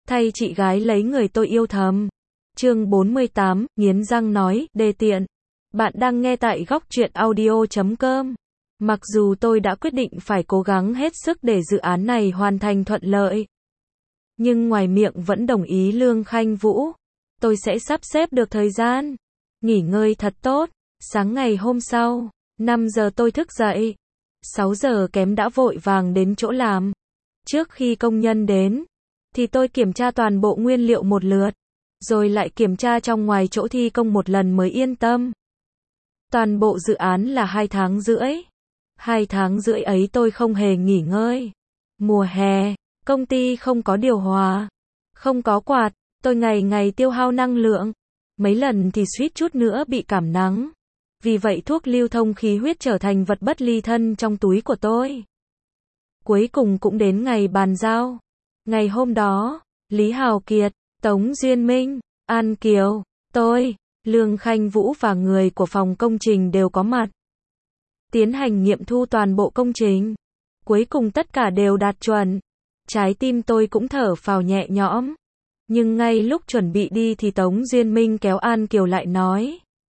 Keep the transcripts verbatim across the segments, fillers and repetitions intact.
thay chị gái lấy người tôi yêu thầm. Chương bốn mươi tám, nghiến răng nói, đê tiện. Bạn đang nghe tại góc truyện audio chấm com. Mặc dù tôi đã quyết định phải cố gắng hết sức để dự án này hoàn thành thuận lợi, nhưng ngoài miệng vẫn đồng ý Lương Khanh Vũ. Tôi sẽ sắp xếp được thời gian, nghỉ ngơi thật tốt. Sáng ngày hôm sau, năm giờ tôi thức dậy. sáu giờ kém đã vội vàng đến chỗ làm. Trước khi công nhân đến, thì tôi kiểm tra toàn bộ nguyên liệu một lượt, rồi lại kiểm tra trong ngoài chỗ thi công một lần mới yên tâm. Toàn bộ dự án là hai tháng rưỡi. Hai tháng rưỡi ấy tôi không hề nghỉ ngơi. Mùa hè, công ty không có điều hòa, không có quạt, tôi ngày ngày tiêu hao năng lượng. Mấy lần thì suýt chút nữa bị cảm nắng. Vì vậy thuốc lưu thông khí huyết trở thành vật bất ly thân trong túi của tôi. Cuối cùng cũng đến ngày bàn giao. Ngày hôm đó, Lý Hào Kiệt, Tống Duyên Minh, An Kiều, tôi, Lương Khanh Vũ và người của phòng công trình đều có mặt. Tiến hành nghiệm thu toàn bộ công trình. Cuối cùng tất cả đều đạt chuẩn. Trái tim tôi cũng thở phào nhẹ nhõm. Nhưng ngay lúc chuẩn bị đi thì Tống Duyên Minh kéo An Kiều lại nói.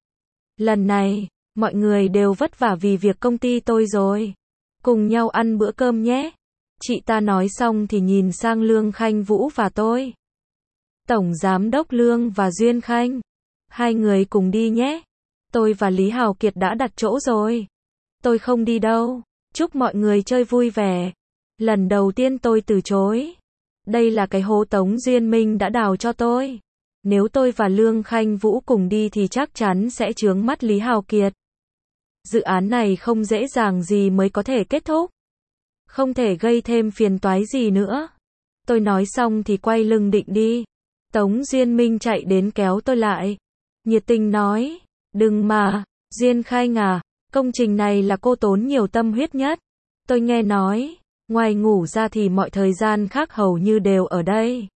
Lần này, mọi người đều vất vả vì việc công ty tôi rồi. Cùng nhau ăn bữa cơm nhé. Chị ta nói xong thì nhìn sang Lương Khanh Vũ và tôi. Tổng Giám đốc Lương và Duyên Khanh, hai người cùng đi nhé. Tôi và Lý Hào Kiệt đã đặt chỗ rồi. Tôi không đi đâu. Chúc mọi người chơi vui vẻ. Lần đầu tiên tôi từ chối. Đây là cái hố Tống Duyên Minh đã đào cho tôi. Nếu tôi và Lương Khanh Vũ cùng đi thì chắc chắn sẽ chướng mắt Lý Hào Kiệt. Dự án này không dễ dàng gì mới có thể kết thúc. Không thể gây thêm phiền toái gì nữa. Tôi nói xong thì quay lưng định đi. Tống Duyên Minh chạy đến kéo tôi lại. Nhiệt tình nói, đừng mà, Duyên Khanh à, công trình này là cô tốn nhiều tâm huyết nhất. Tôi nghe nói, ngoài ngủ ra thì mọi thời gian khác hầu như đều ở đây.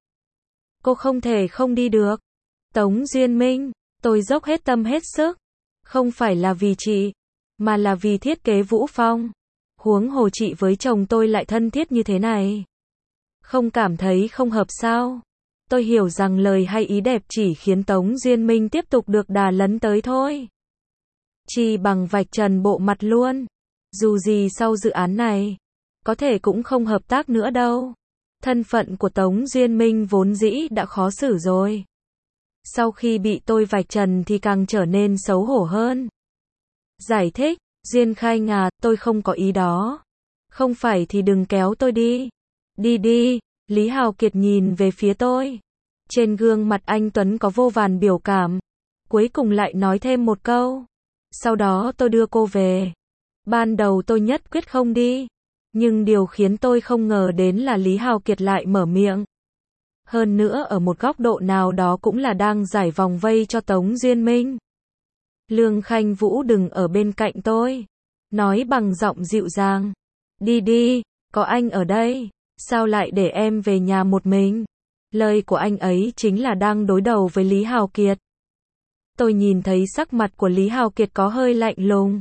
Cô không thể không đi được. Tống Duyên Minh, tôi dốc hết tâm hết sức. Không phải là vì chị, mà là vì thiết kế Vũ Phong. Huống hồ chị với chồng tôi lại thân thiết như thế này. Không cảm thấy không hợp sao? Tôi hiểu rằng lời hay ý đẹp chỉ khiến Tống Duyên Minh tiếp tục được đà lấn tới thôi. Chi bằng vạch trần bộ mặt luôn. Dù gì sau dự án này, có thể cũng không hợp tác nữa đâu. Thân phận của Tống Duyên Minh vốn dĩ đã khó xử rồi. Sau khi bị tôi vạch trần thì càng trở nên xấu hổ hơn. Giải thích, Duyên Khanh à, tôi không có ý đó. Không phải thì đừng kéo tôi đi. Đi đi, Lý Hào Kiệt nhìn về phía tôi. Trên gương mặt anh Tuấn có vô vàn biểu cảm. Cuối cùng lại nói thêm một câu. Sau đó tôi đưa cô về. Ban đầu tôi nhất quyết không đi. Nhưng điều khiến tôi không ngờ đến là Lý Hào Kiệt lại mở miệng. Hơn nữa ở một góc độ nào đó cũng là đang giải vòng vây cho Tống Duyên Minh. Lương Khanh Vũ đừng ở bên cạnh tôi. Nói bằng giọng dịu dàng. Đi đi, có anh ở đây. Sao lại để em về nhà một mình? Lời của anh ấy chính là đang đối đầu với Lý Hào Kiệt. Tôi nhìn thấy sắc mặt của Lý Hào Kiệt có hơi lạnh lùng.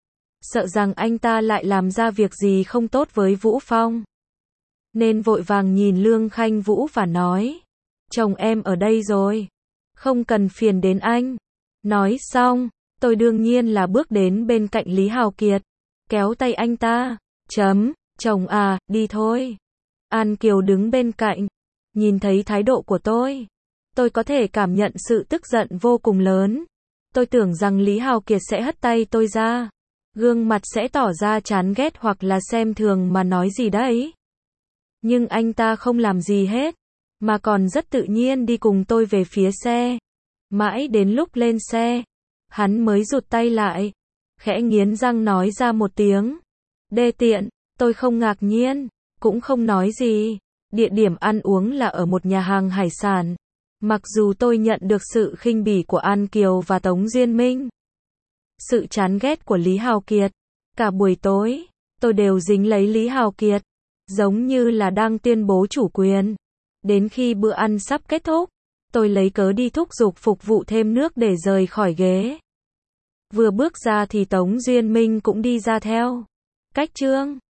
Sợ rằng anh ta lại làm ra việc gì không tốt với Vũ Phong. Nên vội vàng nhìn Lương Khanh Vũ và nói. Chồng em ở đây rồi. Không cần phiền đến anh. Nói xong, tôi đương nhiên là bước đến bên cạnh Lý Hào Kiệt. Kéo tay anh ta. Chấm, chồng à, đi thôi. An Kiều đứng bên cạnh. Nhìn thấy thái độ của tôi. Tôi có thể cảm nhận sự tức giận vô cùng lớn. Tôi tưởng rằng Lý Hào Kiệt sẽ hất tay tôi ra. Gương mặt sẽ tỏ ra chán ghét hoặc là xem thường mà nói gì đấy. Nhưng anh ta không làm gì hết. Mà còn rất tự nhiên đi cùng tôi về phía xe. Mãi đến lúc lên xe, hắn mới rụt tay lại. Khẽ nghiến răng nói ra một tiếng. Đê tiện, tôi không ngạc nhiên. Cũng không nói gì. Địa điểm ăn uống là ở một nhà hàng hải sản. Mặc dù tôi nhận được sự khinh bỉ của An Kiều và Tống Duyên Minh. Sự chán ghét của Lý Hào Kiệt. Cả buổi tối, tôi đều dính lấy Lý Hào Kiệt. Giống như là đang tuyên bố chủ quyền. Đến khi bữa ăn sắp kết thúc, tôi lấy cớ đi thúc giục phục vụ thêm nước để rời khỏi ghế. Vừa bước ra thì Tống Duyên Minh cũng đi ra theo. Cách chương